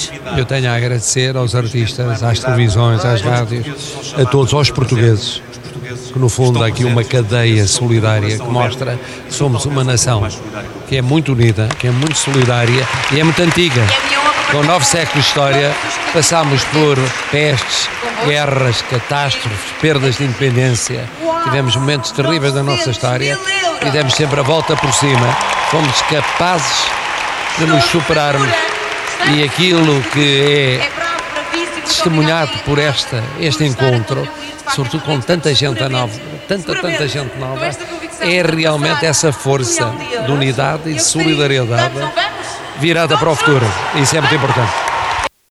Eu tenho a agradecer aos artistas, às televisões, às rádios, a todos, aos portugueses, que no fundo há aqui uma cadeia solidária que mostra que somos uma nação que é muito unida, que é muito solidária e é muito antiga. Com 9 séculos de história, passámos por pestes, guerras, catástrofes, perdas de independência, tivemos momentos terríveis da nossa história e demos sempre a volta por cima. Fomos capazes de nos superarmos e aquilo que é testemunhado por este encontro, sobretudo com tanta gente nova, tanta gente nova, é realmente essa força de unidade e de solidariedade virada para o futuro. Isso é muito importante.